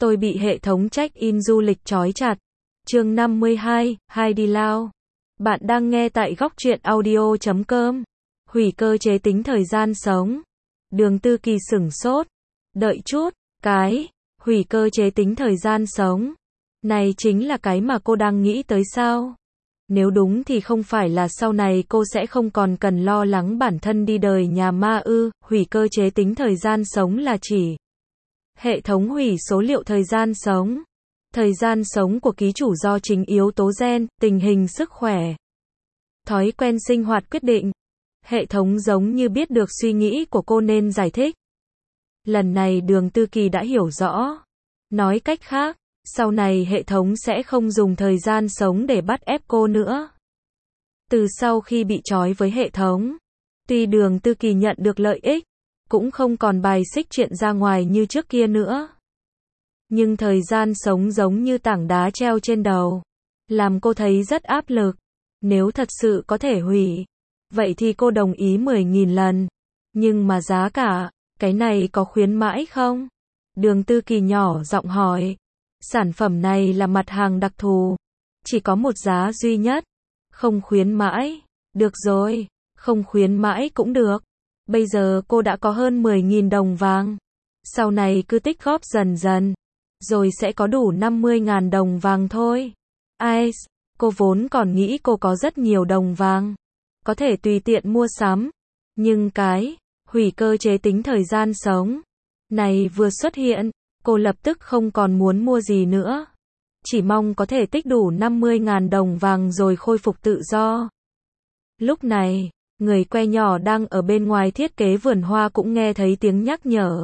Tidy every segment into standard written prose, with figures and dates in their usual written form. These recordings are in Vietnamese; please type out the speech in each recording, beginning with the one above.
Tôi bị hệ thống check-in du lịch trói chặt. Chương 52, Heidi Lau. Bạn đang nghe tại góc truyện audio.com. Hủy cơ chế tính thời gian sống. Đường Tư Kỳ sửng sốt. Đợi chút, hủy cơ chế tính thời gian sống. Này chính là cái mà cô đang nghĩ tới sao? Nếu đúng thì không phải là sau này cô sẽ không còn cần lo lắng bản thân đi đời nhà ma ư? Hủy cơ chế tính thời gian sống là chỉ hệ thống hủy số liệu thời gian sống. Thời gian sống của ký chủ do chính yếu tố gen, tình hình sức khỏe, thói quen sinh hoạt quyết định. Hệ thống giống như biết được suy nghĩ của cô nên giải thích. Lần này Đường Tư Kỳ đã hiểu rõ. Nói cách khác, sau này hệ thống sẽ không dùng thời gian sống để bắt ép cô nữa. Từ sau khi bị trói với hệ thống, tuy Đường Tư Kỳ nhận được lợi ích, cũng không còn bài xích chuyện ra ngoài như trước kia nữa. Nhưng thời gian sống giống như tảng đá treo trên đầu, làm cô thấy rất áp lực. Nếu thật sự có thể hủy, vậy thì cô đồng ý 10.000 lần. Nhưng mà giá cả, cái này có khuyến mãi không? Đường Tư Kỳ nhỏ giọng hỏi. Sản phẩm này là mặt hàng đặc thù, chỉ có một giá duy nhất. Không khuyến mãi. Được rồi, không khuyến mãi cũng được. Bây giờ cô đã có hơn 10.000 đồng vàng. Sau này cứ tích góp dần dần, rồi sẽ có đủ 50.000 đồng vàng thôi. Ai, cô vốn còn nghĩ cô có rất nhiều đồng vàng, có thể tùy tiện mua sắm. Nhưng hủy cơ chế tính thời gian sống này vừa xuất hiện, cô lập tức không còn muốn mua gì nữa. Chỉ mong có thể tích đủ 50.000 đồng vàng rồi khôi phục tự do. Lúc này, người que nhỏ đang ở bên ngoài thiết kế vườn hoa cũng nghe thấy tiếng nhắc nhở.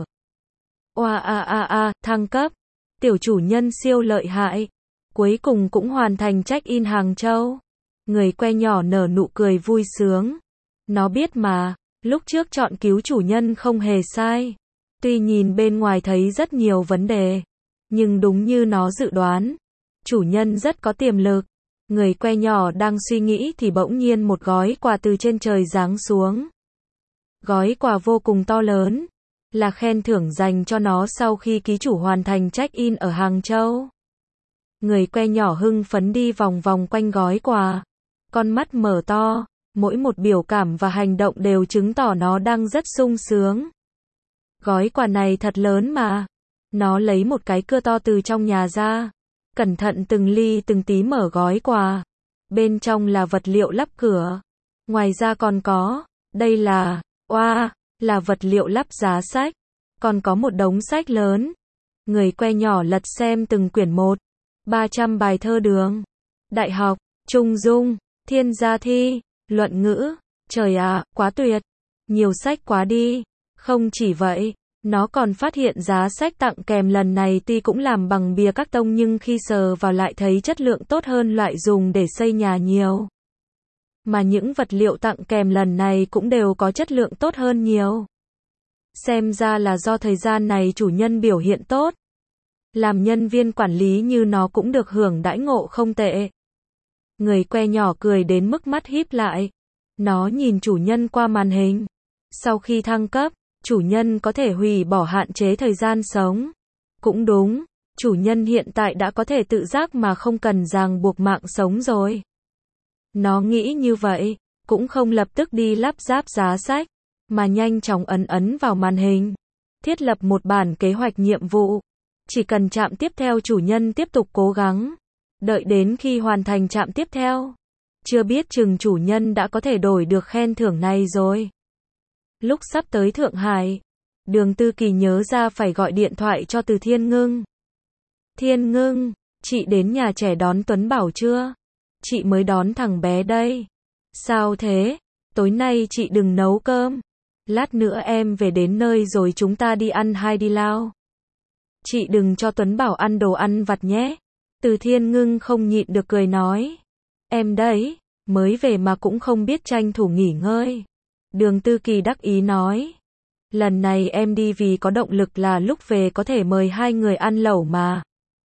Thăng cấp. Tiểu chủ nhân siêu lợi hại. Cuối cùng cũng hoàn thành check-in Hàng Châu. Người que nhỏ nở nụ cười vui sướng. Nó biết mà, lúc trước chọn cứu chủ nhân không hề sai. Tuy nhìn bên ngoài thấy rất nhiều vấn đề, nhưng đúng như nó dự đoán, chủ nhân rất có tiềm lực. Người que nhỏ đang suy nghĩ thì bỗng nhiên một gói quà từ trên trời giáng xuống. Gói quà vô cùng to lớn, là khen thưởng dành cho nó sau khi ký chủ hoàn thành check-in ở Hàng Châu. Người que nhỏ hưng phấn đi vòng vòng quanh gói quà, con mắt mở to, mỗi một biểu cảm và hành động đều chứng tỏ nó đang rất sung sướng. Gói quà này thật lớn mà. Nó lấy một cái cưa to từ trong nhà ra, cẩn thận từng ly từng tí mở gói quà. Bên trong là vật liệu lắp cửa. Ngoài ra còn có, đây là vật liệu lắp giá sách. Còn có một đống sách lớn. Người que nhỏ lật xem từng quyển một. 300 bài thơ Đường Đại học, Trung Dung, Thiên Gia Thi, Luận Ngữ. Trời ạ, quá tuyệt. Nhiều sách quá đi. Không chỉ vậy, nó còn phát hiện giá sách tặng kèm lần này tuy cũng làm bằng bìa các tông nhưng khi sờ vào lại thấy chất lượng tốt hơn loại dùng để xây nhà nhiều. Mà những vật liệu tặng kèm lần này cũng đều có chất lượng tốt hơn nhiều. Xem ra là do thời gian này chủ nhân biểu hiện tốt. Làm nhân viên quản lý như nó cũng được hưởng đãi ngộ không tệ. Người que nhỏ cười đến mức mắt híp lại. Nó nhìn chủ nhân qua màn hình. Sau khi thăng cấp, chủ nhân có thể hủy bỏ hạn chế thời gian sống. Cũng đúng, chủ nhân hiện tại đã có thể tự giác mà không cần ràng buộc mạng sống rồi. Nó nghĩ như vậy, cũng không lập tức đi lắp ráp giá sách, mà nhanh chóng ấn vào màn hình. Thiết lập một bản kế hoạch nhiệm vụ. Chỉ cần trạm tiếp theo chủ nhân tiếp tục cố gắng. Đợi đến khi hoàn thành trạm tiếp theo. Chưa biết chừng chủ nhân đã có thể đổi được khen thưởng này rồi. Lúc sắp tới Thượng Hải, Đường Tư Kỳ nhớ ra phải gọi điện thoại cho Từ Thiên Ngưng. Thiên Ngưng, chị đến nhà trẻ đón Tuấn Bảo chưa? Chị mới đón thằng bé đây. Sao thế? Tối nay chị đừng nấu cơm. Lát nữa em về đến nơi rồi chúng ta đi ăn Heidi Lau. Chị đừng cho Tuấn Bảo ăn đồ ăn vặt nhé. Từ Thiên Ngưng không nhịn được cười nói. Em đấy, mới về mà cũng không biết tranh thủ nghỉ ngơi. Đường Tư Kỳ đắc ý nói. Lần này em đi vì có động lực là lúc về có thể mời hai người ăn lẩu mà.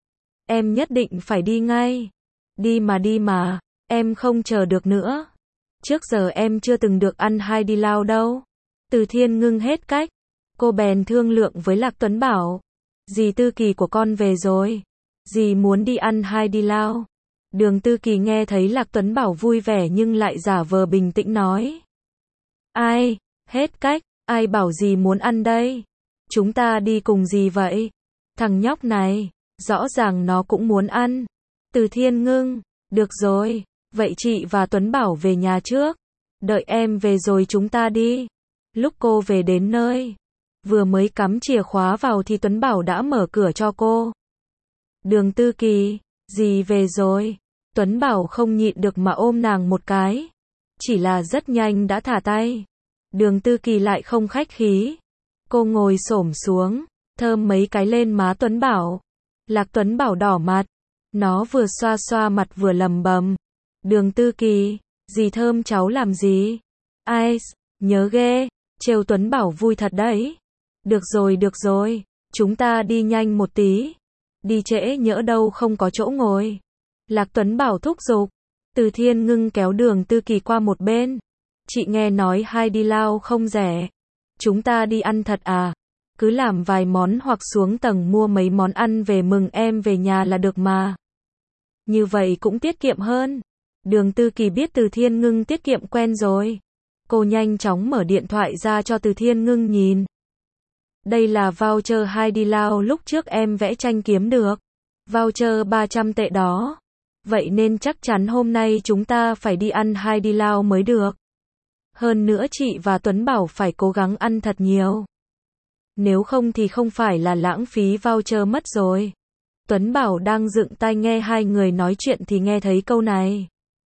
Em nhất định phải đi ngay. Đi mà, em không chờ được nữa. Trước giờ em chưa từng được ăn Heidi Lau đâu. Từ Thiên Ngưng hết cách. Cô bèn thương lượng với Lạc Tuấn Bảo. Dì Tư Kỳ của con về rồi. Dì muốn đi ăn hai đi lao. Đường Tư Kỳ nghe thấy Lạc Tuấn Bảo vui vẻ nhưng lại giả vờ bình tĩnh nói. Ai, hết cách, ai bảo dì muốn ăn đây? Chúng ta đi cùng dì vậy. Thằng nhóc này, rõ ràng nó cũng muốn ăn. Từ Thiên Ngưng, được rồi, vậy chị và Tuấn Bảo về nhà trước. Đợi em về rồi chúng ta đi. Lúc cô về đến nơi, vừa mới cắm chìa khóa vào thì Tuấn Bảo đã mở cửa cho cô. Đường Tư Kỳ, dì về rồi. Tuấn Bảo không nhịn được mà ôm nàng một cái. Chỉ là rất nhanh đã thả tay. Đường Tư Kỳ lại không khách khí. Cô ngồi xổm xuống, thơm mấy cái lên má Tuấn Bảo. Lạc Tuấn Bảo đỏ mặt. Nó vừa xoa xoa mặt vừa lầm bầm. Đường Tư Kỳ, dì thơm cháu làm gì? Ai, nhớ ghê, trêu Tuấn Bảo vui thật đấy. Được rồi, chúng ta đi nhanh một tí. Đi trễ nhỡ đâu không có chỗ ngồi. Lạc Tuấn Bảo thúc giục. Từ Thiên Ngưng kéo Đường Tư Kỳ qua một bên. Chị nghe nói hai đi lao không rẻ. Chúng ta đi ăn thật à? Cứ làm vài món hoặc xuống tầng mua mấy món ăn về mừng em về nhà là được mà. Như vậy cũng tiết kiệm hơn. Đường Tư Kỳ biết Từ Thiên Ngưng tiết kiệm quen rồi. Cô nhanh chóng mở điện thoại ra cho Từ Thiên Ngưng nhìn. Đây là voucher hai đi lao lúc trước em vẽ tranh kiếm được. Voucher 300 tệ đó. Vậy nên chắc chắn hôm nay chúng ta phải đi ăn hai đi lao mới được. Hơn nữa chị và Tuấn Bảo phải cố gắng ăn thật nhiều. Nếu không thì không phải là lãng phí voucher mất rồi. Tuấn Bảo đang dựng tai nghe hai người nói chuyện thì nghe thấy câu này.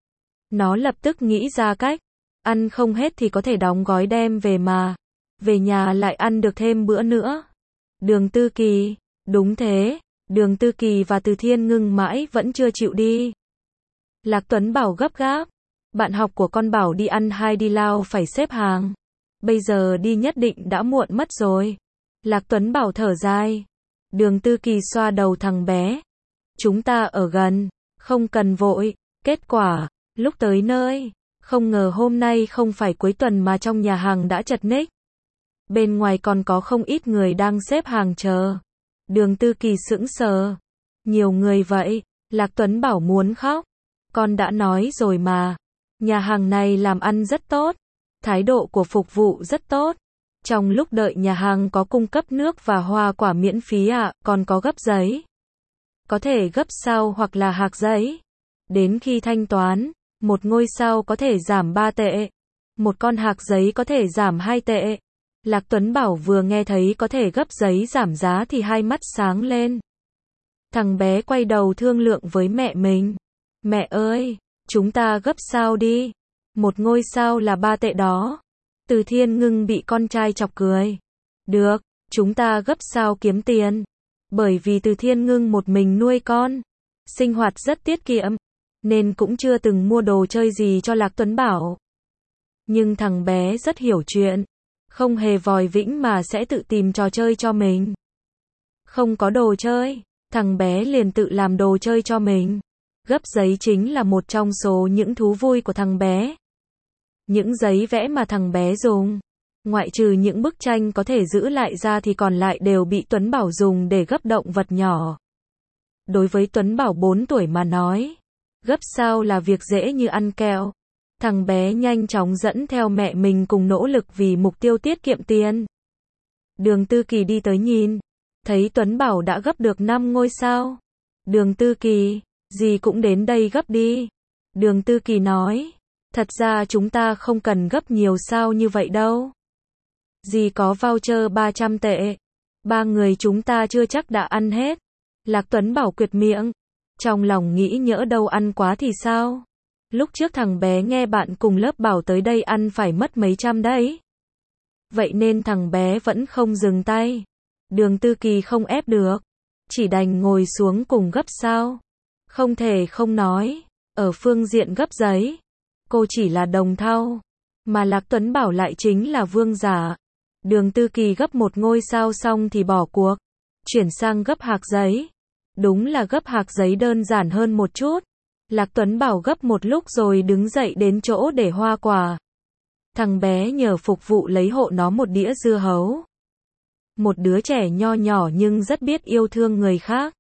Nó lập tức nghĩ ra cách. Ăn không hết thì có thể đóng gói đem về mà. Về nhà lại ăn được thêm bữa nữa. Đường Tư Kỳ, đúng thế. Đường Tư Kỳ và Từ Thiên Ngưng mãi vẫn chưa chịu đi. Lạc Tuấn Bảo gấp gáp. Bạn học của con bảo đi ăn hai đi lao phải xếp hàng. Bây giờ đi nhất định đã muộn mất rồi. Lạc Tuấn Bảo thở dài. Đường Tư Kỳ xoa đầu thằng bé. Chúng ta ở gần, không cần vội. Kết quả, lúc tới nơi, không ngờ hôm nay không phải cuối tuần mà trong nhà hàng đã chật ních. Bên ngoài còn có không ít người đang xếp hàng chờ. Đường Tư Kỳ sững sờ. Nhiều người vậy, Lạc Tuấn Bảo muốn khóc. Con đã nói rồi mà. Nhà hàng này làm ăn rất tốt. Thái độ của phục vụ rất tốt. Trong lúc đợi nhà hàng có cung cấp nước và hoa quả miễn phí ạ, còn có gấp giấy. Có thể gấp sao hoặc là hạc giấy. Đến khi thanh toán, một ngôi sao có thể giảm 3 tệ. Một con hạc giấy có thể giảm 2 tệ. Lạc Tuấn Bảo vừa nghe thấy có thể gấp giấy giảm giá thì hai mắt sáng lên. Thằng bé quay đầu thương lượng với mẹ mình. Mẹ ơi, chúng ta gấp sao đi. Một ngôi sao là 3 tệ đó. Từ Thiên Ngưng bị con trai chọc cười. Được, chúng ta gấp sao kiếm tiền. Bởi vì Từ Thiên Ngưng một mình nuôi con. Sinh hoạt rất tiết kiệm. Nên cũng chưa từng mua đồ chơi gì cho Lạc Tuấn Bảo. Nhưng thằng bé rất hiểu chuyện. Không hề vòi vĩnh mà sẽ tự tìm trò chơi cho mình. Không có đồ chơi, thằng bé liền tự làm đồ chơi cho mình. Gấp giấy chính là một trong số những thú vui của thằng bé. Những giấy vẽ mà thằng bé dùng, ngoại trừ những bức tranh có thể giữ lại ra thì còn lại đều bị Tuấn Bảo dùng để gấp động vật nhỏ. Đối với Tuấn Bảo 4 tuổi mà nói, gấp sao là việc dễ như ăn kẹo. Thằng bé nhanh chóng dẫn theo mẹ mình cùng nỗ lực vì mục tiêu tiết kiệm tiền. Đường Tư Kỳ đi tới nhìn, thấy Tuấn Bảo đã gấp được 5 ngôi sao. Đường Tư Kỳ, dì cũng đến đây gấp đi. Đường Tư Kỳ nói, thật ra chúng ta không cần gấp nhiều sao như vậy đâu. Dì có voucher 300 tệ. 3 người chúng ta chưa chắc đã ăn hết. Lạc Tuấn Bảo quyệt miệng. Trong lòng nghĩ nhỡ đâu ăn quá thì sao? Lúc trước thằng bé nghe bạn cùng lớp bảo tới đây ăn phải mất mấy trăm đấy. Vậy nên thằng bé vẫn không dừng tay. Đường Tư Kỳ không ép được. Chỉ đành ngồi xuống cùng gấp sao. Không thể không nói. Ở phương diện gấp giấy, cô chỉ là đồng thau. Mà Lạc Tuấn Bảo lại chính là vương giả. Đường Tư Kỳ gấp một ngôi sao xong thì bỏ cuộc. Chuyển sang gấp hạc giấy. Đúng là gấp hạc giấy đơn giản hơn một chút. Lạc Tuấn Bảo gấp một lúc rồi đứng dậy đến chỗ để hoa quả. Thằng bé nhờ phục vụ lấy hộ nó một đĩa dưa hấu. một đứa trẻ nho nhỏ nhưng rất biết yêu thương người khác.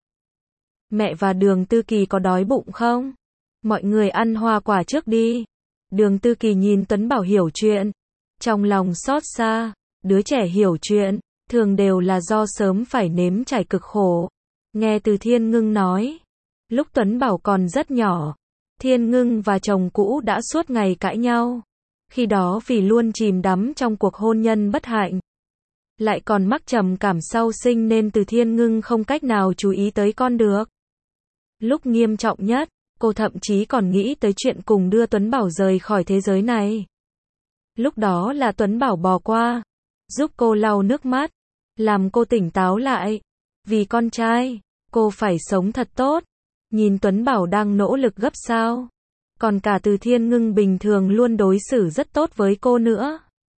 Mẹ và Đường Tư Kỳ có đói bụng không? Mọi người ăn hoa quả trước đi. Đường Tư Kỳ nhìn Tuấn Bảo hiểu chuyện. Trong lòng xót xa, đứa trẻ hiểu chuyện, thường đều là do sớm phải nếm trải cực khổ. Nghe từ Thiên Ngưng nói, lúc Tuấn Bảo còn rất nhỏ, Thiên Ngưng và chồng cũ đã suốt ngày cãi nhau. Khi đó vì luôn chìm đắm trong cuộc hôn nhân bất hạnh, lại còn mắc trầm cảm sau sinh nên từ Thiên Ngưng không cách nào chú ý tới con được. Lúc nghiêm trọng nhất, cô thậm chí còn nghĩ tới chuyện cùng đưa Tuấn Bảo rời khỏi thế giới này. Lúc đó là Tuấn Bảo bò qua, giúp cô lau nước mắt, làm cô tỉnh táo lại. Vì con trai, cô phải sống thật tốt. Nhìn Tuấn Bảo đang nỗ lực gấp sao. Còn cả từ Thiên Ngưng bình thường luôn đối xử rất tốt với cô nữa.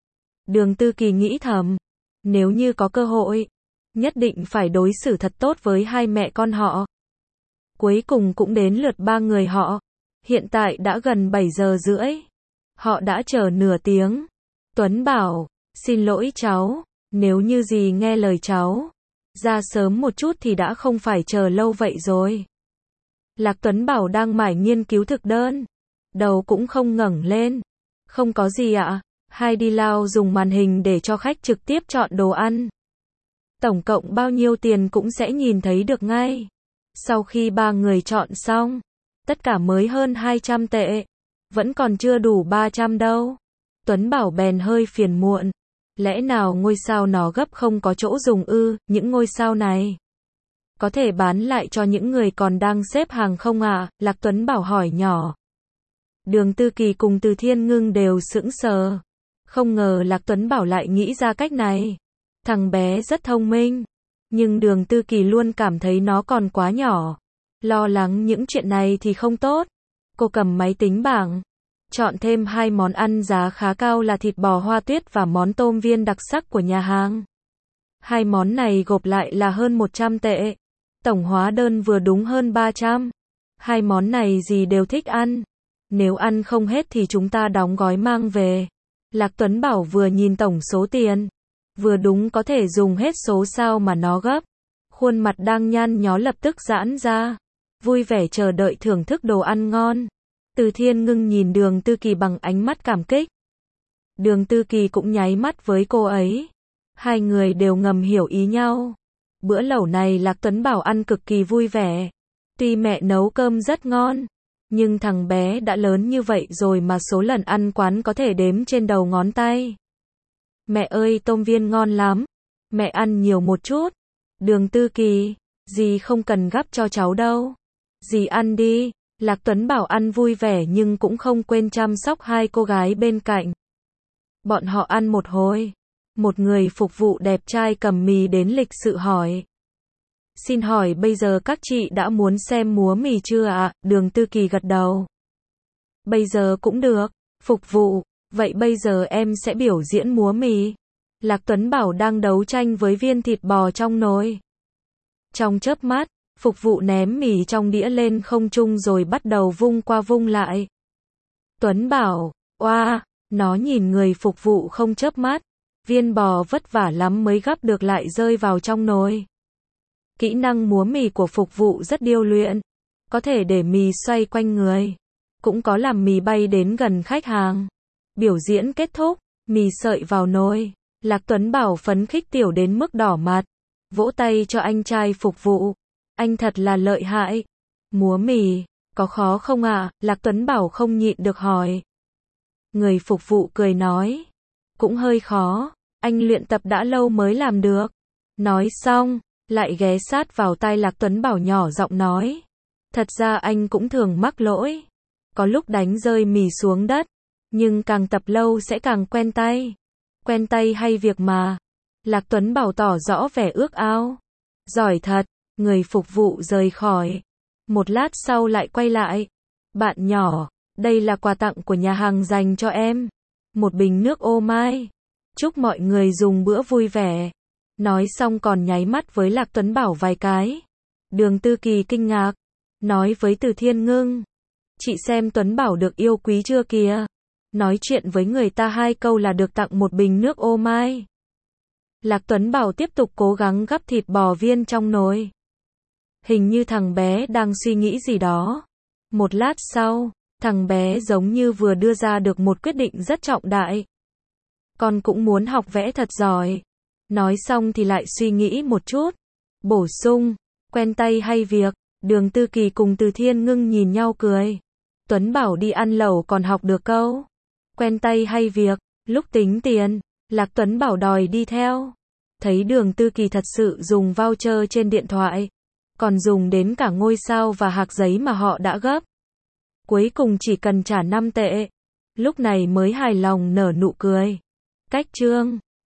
Đường Tư Kỳ nghĩ thầm, nếu như có cơ hội, nhất định phải đối xử thật tốt với hai mẹ con họ. Cuối cùng cũng đến lượt ba người họ. Hiện tại đã gần 7 giờ rưỡi. Họ đã chờ nửa tiếng. Tuấn Bảo, xin lỗi cháu, nếu như dì nghe lời cháu, ra sớm một chút thì đã không phải chờ lâu vậy rồi. Lạc Tuấn Bảo đang mải nghiên cứu thực đơn. Đầu cũng không ngẩng lên. Không có gì ạ. Heidi Lau dùng màn hình để cho khách trực tiếp chọn đồ ăn. Tổng cộng bao nhiêu tiền cũng sẽ nhìn thấy được ngay. Sau khi ba người chọn xong, tất cả mới hơn 200 tệ. Vẫn còn chưa đủ 300 đâu. Tuấn Bảo bèn hơi phiền muộn. Lẽ nào ngôi sao nó gấp không có chỗ dùng ư? Những ngôi sao này có thể bán lại cho những người còn đang xếp hàng không ạ? Lạc Tuấn Bảo hỏi nhỏ. Đường Tư Kỳ cùng Từ Thiên Ngưng đều sững sờ. Không ngờ Lạc Tuấn Bảo lại nghĩ ra cách này. Thằng bé rất thông minh. Nhưng Đường Tư Kỳ luôn cảm thấy nó còn quá nhỏ. Lo lắng những chuyện này thì không tốt. Cô cầm máy tính bảng. Chọn thêm 2 món ăn giá khá cao là thịt bò hoa tuyết và món tôm viên đặc sắc của nhà hàng. 2 món này gộp lại là hơn 100 tệ. Tổng hóa đơn vừa đúng hơn 300. 2 món này gì đều thích ăn. Nếu ăn không hết thì chúng ta đóng gói mang về. Lạc Tuấn Bảo vừa nhìn tổng số tiền, vừa đúng có thể dùng hết số sao mà nó gấp. Khuôn mặt đang nhăn nhó lập tức giãn ra. Vui vẻ chờ đợi thưởng thức đồ ăn ngon. Từ Thiên Ngưng nhìn Đường Tư Kỳ bằng ánh mắt cảm kích. Đường Tư Kỳ cũng nháy mắt với cô ấy. Hai người đều ngầm hiểu ý nhau. Bữa lẩu này Lạc Tuấn Bảo ăn cực kỳ vui vẻ. Tuy mẹ nấu cơm rất ngon, nhưng thằng bé đã lớn như vậy rồi mà số lần ăn quán có thể đếm trên đầu ngón tay. Mẹ ơi, tôm viên ngon lắm. Mẹ ăn nhiều một chút. Đường Tư Kỳ, dì không cần gắp cho cháu đâu. Dì ăn đi. Lạc Tuấn Bảo ăn vui vẻ nhưng cũng không quên chăm sóc hai cô gái bên cạnh. Bọn họ ăn một hồi. Một người phục vụ đẹp trai cầm mì đến lịch sự hỏi. Xin hỏi bây giờ các chị đã muốn xem múa mì chưa ạ? Đường Tư Kỳ gật đầu. Bây giờ cũng được. Phục vụ, vậy bây giờ em sẽ biểu diễn múa mì. Lạc Tuấn Bảo đang đấu tranh với viên thịt bò trong nồi. Trong chớp mắt, phục vụ ném mì trong đĩa lên không trung rồi bắt đầu vung qua vung lại. Tuấn Bảo, oa, nó nhìn người phục vụ không chớp mắt. Viên bò vất vả lắm mới gắp được lại rơi vào trong nồi. Kỹ năng múa mì của phục vụ rất điêu luyện. Có thể để mì xoay quanh người. Cũng có làm mì bay đến gần khách hàng. Biểu diễn kết thúc, mì sợi vào nồi. Lạc Tuấn Bảo phấn khích tiểu đến mức đỏ mặt. Vỗ tay cho anh trai phục vụ. Anh thật là lợi hại. Múa mì, có khó không ạ? Lạc Tuấn Bảo không nhịn được hỏi. Người phục vụ cười nói. Cũng hơi khó, anh luyện tập đã lâu mới làm được. Nói xong, lại ghé sát vào tai Lạc Tuấn Bảo nhỏ giọng nói. Thật ra anh cũng thường mắc lỗi. Có lúc đánh rơi mì xuống đất. Nhưng càng tập lâu sẽ càng quen tay. Quen tay hay việc mà. Lạc Tuấn Bảo tỏ rõ vẻ ước ao. Giỏi thật. Người phục vụ rời khỏi. Một lát sau lại quay lại. Bạn nhỏ, đây là quà tặng của nhà hàng dành cho em. Một bình nước ô mai. Chúc mọi người dùng bữa vui vẻ. Nói xong còn nháy mắt với Lạc Tuấn Bảo vài cái. Đường Tư Kỳ kinh ngạc. Nói với Từ Thiên Ngưng. Chị xem Tuấn Bảo được yêu quý chưa kìa. Nói chuyện với người ta 2 câu là được tặng một bình nước ô mai. Lạc Tuấn Bảo tiếp tục cố gắng gắp thịt bò viên trong nồi. Hình như thằng bé đang suy nghĩ gì đó. Một lát sau, thằng bé giống như vừa đưa ra được một quyết định rất trọng đại. Con cũng muốn học vẽ thật giỏi. Nói xong thì lại suy nghĩ một chút. Bổ sung, quen tay hay việc. Đường Tư Kỳ cùng Từ Thiên Ngưng nhìn nhau cười. Tuấn Bảo đi ăn lẩu còn học được câu quen tay hay việc. Lúc tính tiền, Lạc Tuấn Bảo đòi đi theo. Thấy Đường Tư Kỳ thật sự dùng voucher trên điện thoại, còn dùng đến cả ngôi sao và hạc giấy mà họ đã gấp. Cuối cùng chỉ cần trả 5 tệ. Lúc này mới hài lòng nở nụ cười. Cách chương